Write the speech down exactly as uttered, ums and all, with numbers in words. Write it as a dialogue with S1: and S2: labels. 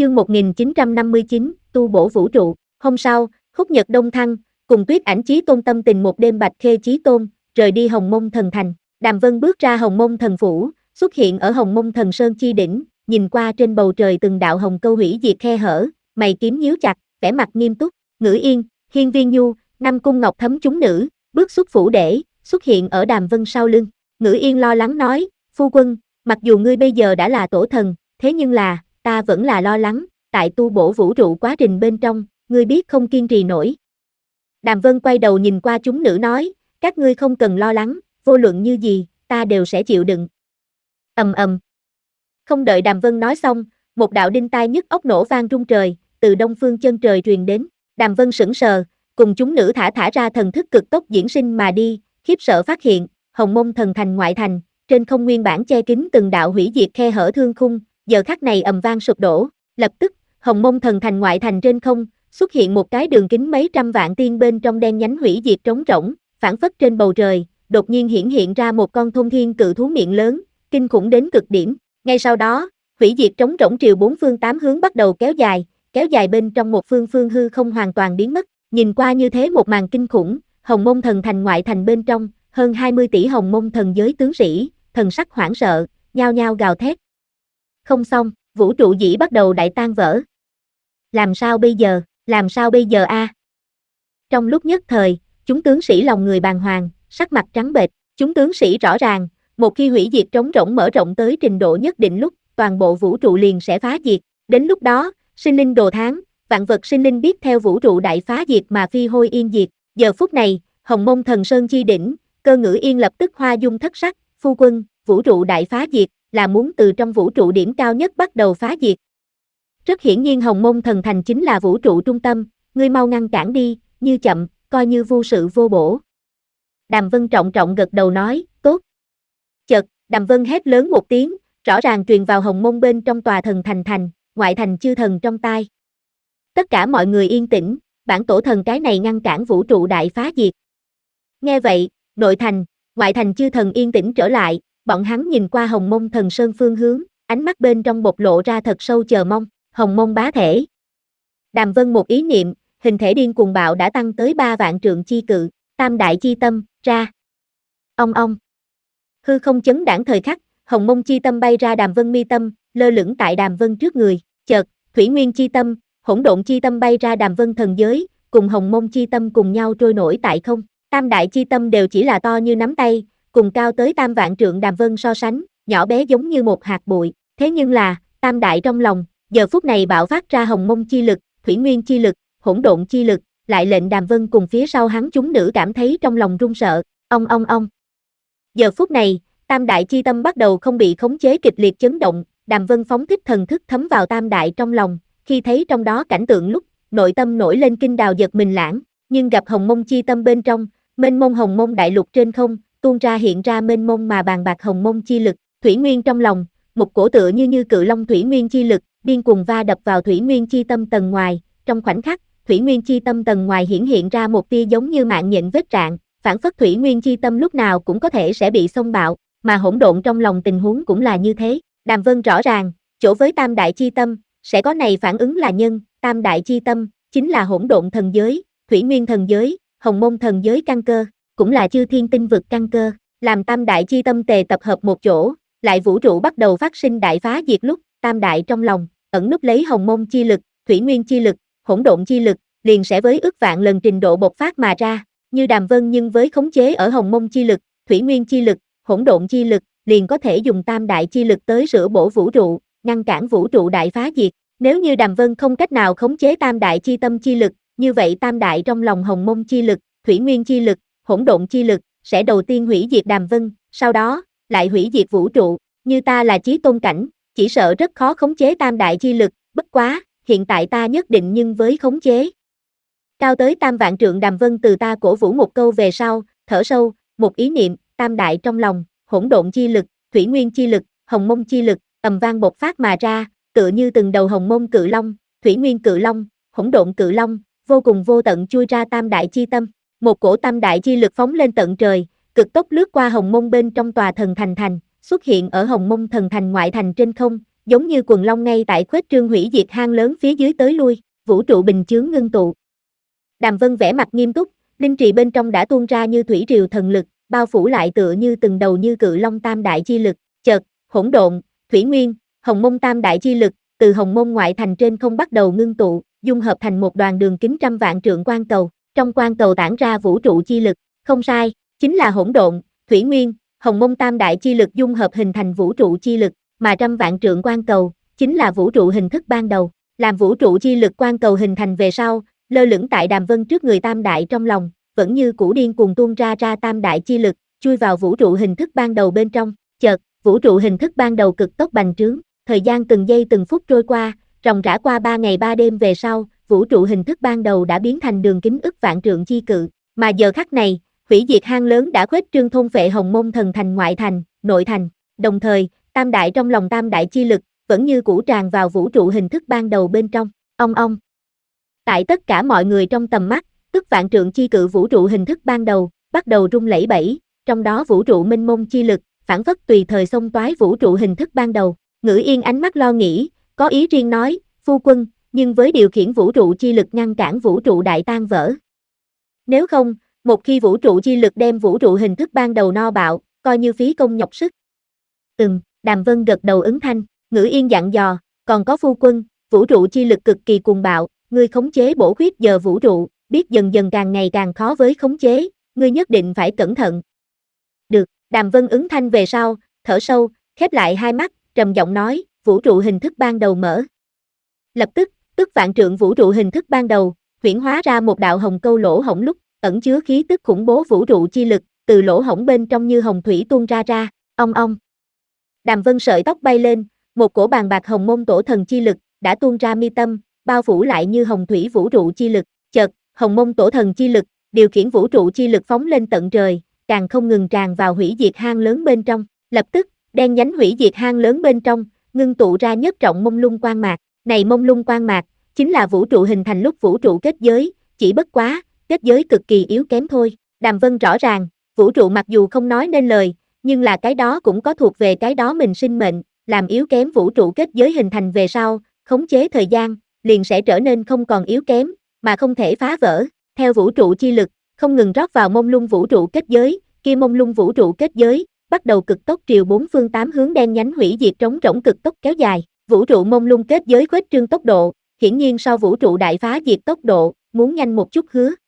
S1: Chương một nghìn chín trăm năm mươi chín, tu bổ vũ trụ. Hôm sau, Khúc Nhật Đông Thăng, cùng Tuyết Ảnh Chí Tôn tâm tình một đêm Bạch Khê Chí Tôn, rời đi Hồng Mông Thần Thành. Đàm Vân bước ra Hồng Mông Thần Phủ, xuất hiện ở Hồng Mông Thần Sơn chi đỉnh, nhìn qua trên bầu trời từng đạo hồng câu hủy diệt khe hở, mày kiếm nhíu chặt, vẻ mặt nghiêm túc. Ngữ Yên, Hiên Viên Nhu, năm cung ngọc thấm chúng nữ, bước xuất phủ để, xuất hiện ở Đàm Vân sau lưng. Ngữ Yên lo lắng nói, phu quân, mặc dù ngươi bây giờ đã là tổ thần, thế nhưng là, ta vẫn là lo lắng, tại tu bổ vũ trụ quá trình bên trong, ngươi biết không kiên trì nổi. Đàm Vân quay đầu nhìn qua chúng nữ nói, các ngươi không cần lo lắng, vô luận như gì, ta đều sẽ chịu đựng. Ầm ầm. Không đợi Đàm Vân nói xong, một đạo đinh tai nhức óc nổ vang rung trời, từ đông phương chân trời truyền đến. Đàm Vân sững sờ, cùng chúng nữ thả thả ra thần thức cực tốc diễn sinh mà đi, khiếp sợ phát hiện, Hồng Mông Thần Thành ngoại thành, trên không nguyên bản che kín từng đạo hủy diệt khe hở thương khung, giờ khắc này ầm vang sụp đổ, lập tức, Hồng Mông Thần Thành ngoại thành trên không, xuất hiện một cái đường kính mấy trăm vạn tiên bên trong đen nhánh hủy diệt trống rỗng, phản phất trên bầu trời, đột nhiên hiển hiện ra một con thôn thiên cự thú miệng lớn, kinh khủng đến cực điểm. Ngay sau đó, hủy diệt trống rỗng triều bốn phương tám hướng bắt đầu kéo dài, kéo dài bên trong một phương phương hư không hoàn toàn biến mất. Nhìn qua như thế một màn kinh khủng, Hồng Mông Thần Thành ngoại thành bên trong, hơn hai mươi tỷ Hồng Mông thần giới tướng sĩ, thần sắc hoảng sợ, nhao nhao gào thét. Không xong, vũ trụ dĩ bắt đầu đại tan vỡ. Làm sao bây giờ, làm sao bây giờ a? À? Trong lúc nhất thời, chúng tướng sĩ lòng người bàng hoàng, sắc mặt trắng bệch, chúng tướng sĩ rõ ràng, một khi hủy diệt trống rỗng mở rộng tới trình độ nhất định lúc, toàn bộ vũ trụ liền sẽ phá diệt, đến lúc đó, sinh linh đồ tháng, vạn vật sinh linh biết theo vũ trụ đại phá diệt mà phi hôi yên diệt. Giờ phút này, Hồng Mông Thần Sơn chi đỉnh, Cơ Ngữ Yên lập tức hoa dung thất sắc, phu quân, vũ trụ đại phá diệt, là muốn từ trong vũ trụ điểm cao nhất bắt đầu phá diệt. Rất hiển nhiên Hồng Mông Thần Thành chính là vũ trụ trung tâm, ngươi mau ngăn cản đi, như chậm, coi như vô sự vô bổ. Đàm Vân trọng trọng gật đầu nói, tốt. Chợt, Đàm Vân hét lớn một tiếng, rõ ràng truyền vào Hồng Mông bên trong tòa thần thành thành, ngoại thành chư thần trong tai. Tất cả mọi người yên tĩnh, bản tổ thần cái này ngăn cản vũ trụ đại phá diệt. Nghe vậy, nội thành, ngoại thành chư thần yên tĩnh trở lại, bọn hắn nhìn qua Hồng Mông Thần Sơn phương hướng, ánh mắt bên trong bộc lộ ra thật sâu chờ mong. Hồng Mông bá thể. Đàm Vân một ý niệm, hình thể điên cuồng bạo đã tăng tới ba vạn trượng chi cự, tam đại chi tâm, ra. Ong ong. Hư không chấn đãng thời khắc, Hồng Mông chi tâm bay ra Đàm Vân mi tâm, lơ lửng tại Đàm Vân trước người, chợt, Thủy Nguyên chi tâm, Hỗn Độn chi tâm bay ra Đàm Vân thần giới, cùng Hồng Mông chi tâm cùng nhau trôi nổi tại không. Tam đại chi tâm đều chỉ là to như nắm tay, cùng cao tới tam vạn trượng Đàm Vân so sánh, nhỏ bé giống như một hạt bụi, thế nhưng là, tam đại trong lòng, giờ phút này bạo phát ra Hồng Mông chi lực, Thủy Nguyên chi lực, Hỗn Độn chi lực, lại lệnh Đàm Vân cùng phía sau hắn chúng nữ cảm thấy trong lòng run sợ, ong ong ong. Giờ phút này, tam đại chi tâm bắt đầu không bị khống chế kịch liệt chấn động, Đàm Vân phóng thích thần thức thấm vào tam đại trong lòng, khi thấy trong đó cảnh tượng lúc, nội tâm nổi lên kinh đào giật mình lãng, nhưng gặp Hồng Mông chi tâm bên trong, mênh mông Hồng Mông đại lục trên không, tuôn ra hiện ra mênh mông mà bàn bạc Hồng Mông chi lực, Thủy Nguyên trong lòng, một cổ tựa như như cự long Thủy Nguyên chi lực, điên cuồng va đập vào Thủy Nguyên chi tâm tầng ngoài, trong khoảnh khắc, Thủy Nguyên chi tâm tầng ngoài hiển hiện ra một tia giống như mạng nhện vết rạn, phản phất Thủy Nguyên chi tâm lúc nào cũng có thể sẽ bị xông bạo, mà hỗn độn trong lòng tình huống cũng là như thế. Đàm Vân rõ ràng, chỗ với tam đại chi tâm, sẽ có này phản ứng là nhân, tam đại chi tâm, chính là hỗn độn thần giới, Thủy Nguyên thần giới, Hồng Mông thần giới căn cơ, cũng là chư thiên tinh vực căn cơ, làm tam đại chi tâm tề tập hợp một chỗ, lại vũ trụ bắt đầu phát sinh đại phá diệt lúc, tam đại trong lòng, ẩn núp lấy Hồng Mông chi lực, Thủy Nguyên chi lực, Hỗn Độn chi lực, liền sẽ với ước vạn lần trình độ bộc phát mà ra, như Đàm Vân nhưng với khống chế ở Hồng Mông chi lực, Thủy Nguyên chi lực, Hỗn Độn chi lực, liền có thể dùng tam đại chi lực tới sửa bổ vũ trụ, ngăn cản vũ trụ đại phá diệt. Nếu như Đàm Vân không cách nào khống chế tam đại chi tâm chi lực, như vậy tam đại trong lòng Hồng Mông chi lực, Thủy Nguyên chi lực, Hỗn Độn chi lực, sẽ đầu tiên hủy diệt Đàm Vân, sau đó, lại hủy diệt vũ trụ, như ta là chí tôn cảnh, chỉ sợ rất khó khống chế tam đại chi lực, bất quá, hiện tại ta nhất định nhưng với khống chế. Cao tới tam vạn trượng Đàm Vân từ ta cổ vũ một câu về sau, thở sâu, một ý niệm, tam đại trong lòng, Hỗn Độn chi lực, Thủy Nguyên chi lực, Hồng Mông chi lực, ầm vang bộc phát mà ra, tựa như từng đầu Hồng Mông cự long, Thủy Nguyên cự long, Hỗn Độn cự long, vô cùng vô tận chui ra tam đại chi tâm, một cổ tam đại chi lực phóng lên tận trời, cực tốc lướt qua Hồng Mông bên trong tòa thần thành thành, xuất hiện ở Hồng Mông thần thành ngoại thành trên không, giống như quần long ngay tại khuếch trương hủy diệt hang lớn phía dưới tới lui, vũ trụ bình chướng ngưng tụ. Đàm Vân vẻ mặt nghiêm túc, linh trì bên trong đã tuôn ra như thủy triều thần lực, bao phủ lại tựa như từng đầu như cự long tam đại chi lực, chợt, hỗn độn, thủy nguyên, hồng mông tam đại chi lực, từ hồng mông ngoại thành trên không bắt đầu ngưng tụ, dung hợp thành một đoàn đường kính trăm vạn trượng quang cầu, trong quang cầu tản ra vũ trụ chi lực, không sai, chính là hỗn độn, thủy nguyên, hồng mông tam đại chi lực dung hợp hình thành vũ trụ chi lực, mà trăm vạn trượng quang cầu, chính là vũ trụ hình thức ban đầu, làm vũ trụ chi lực quang cầu hình thành về sau, lơ lửng tại Đàm Vân trước người tam đại trong lòng, vẫn như cũ điên cuồng tuôn ra ra tam đại chi lực, chui vào vũ trụ hình thức ban đầu bên trong, chợt, vũ trụ hình thức ban đầu cực tốc bành trướng, thời gian từng giây từng phút trôi qua, ròng rã qua ba ngày ba đêm về sau, vũ trụ hình thức ban đầu đã biến thành đường kính ức vạn trượng chi cự, mà giờ khắc này, hủy diệt hang lớn đã khuếch trương thôn phệ hồng mông thần thành ngoại thành, nội thành, đồng thời, tam đại trong lòng tam đại chi lực, vẫn như cũ tràn vào vũ trụ hình thức ban đầu bên trong, ong ong. Tại tất cả mọi người trong tầm mắt, ức vạn trượng chi cự vũ trụ hình thức ban đầu, bắt đầu rung lẩy bẩy, trong đó vũ trụ minh mông chi lực, phản phất tùy thời xông toái vũ trụ hình thức ban đầu, Ngữ Yên ánh mắt lo nghĩ, có ý riêng nói, phu quân, nhưng với điều khiển vũ trụ chi lực ngăn cản vũ trụ đại tan vỡ. Nếu không, một khi vũ trụ chi lực đem vũ trụ hình thức ban đầu no bạo, coi như phí công nhọc sức. Ừm, Đàm Vân gật đầu ứng thanh, Ngữ Yên dặn dò, còn có phu quân, vũ trụ chi lực cực kỳ cuồng bạo, ngươi khống chế bổ khuyết giờ vũ trụ, biết dần dần càng ngày càng khó với khống chế, ngươi nhất định phải cẩn thận. Được, Đàm Vân ứng thanh về sau, thở sâu, khép lại hai mắt, trầm giọng nói, vũ trụ hình thức ban đầu mở. Lập tức, tức vạn trượng vũ trụ hình thức ban đầu, huyễn hóa ra một đạo hồng câu lỗ hổng lúc, ẩn chứa khí tức khủng bố vũ trụ chi lực, từ lỗ hổng bên trong như hồng thủy tuôn ra ra, ong ong. Đàm Vân sợi tóc bay lên, một cổ bàn bạc hồng mông tổ thần chi lực, đã tuôn ra mi tâm, bao phủ lại như hồng thủy vũ trụ chi lực, chợt, hồng mông tổ thần chi lực, điều khiển vũ trụ chi lực phóng lên tận trời, càng không ngừng tràn vào hủy diệt hang lớn bên trong, lập tức, đen nhánh hủy diệt hang lớn bên trong, ngưng tụ ra nhất trọng mông lung quang mạc, này mông lung quang mạc, chính là vũ trụ hình thành lúc vũ trụ kết giới, chỉ bất quá, kết giới cực kỳ yếu kém thôi, Đàm Vân rõ ràng, vũ trụ mặc dù không nói nên lời, nhưng là cái đó cũng có thuộc về cái đó mình sinh mệnh, làm yếu kém vũ trụ kết giới hình thành về sau, khống chế thời gian, liền sẽ trở nên không còn yếu kém, mà không thể phá vỡ, theo vũ trụ chi lực, không ngừng rót vào mông lung vũ trụ kết giới, kia mông lung vũ trụ kết giới, bắt đầu cực tốc triều bốn phương tám hướng đen nhánh hủy diệt trống rỗng cực tốc kéo dài, vũ trụ mông lung kết giới khuếch trương tốc độ, hiển nhiên so vũ trụ đại phá diệt tốc độ, muốn nhanh một chút hứa.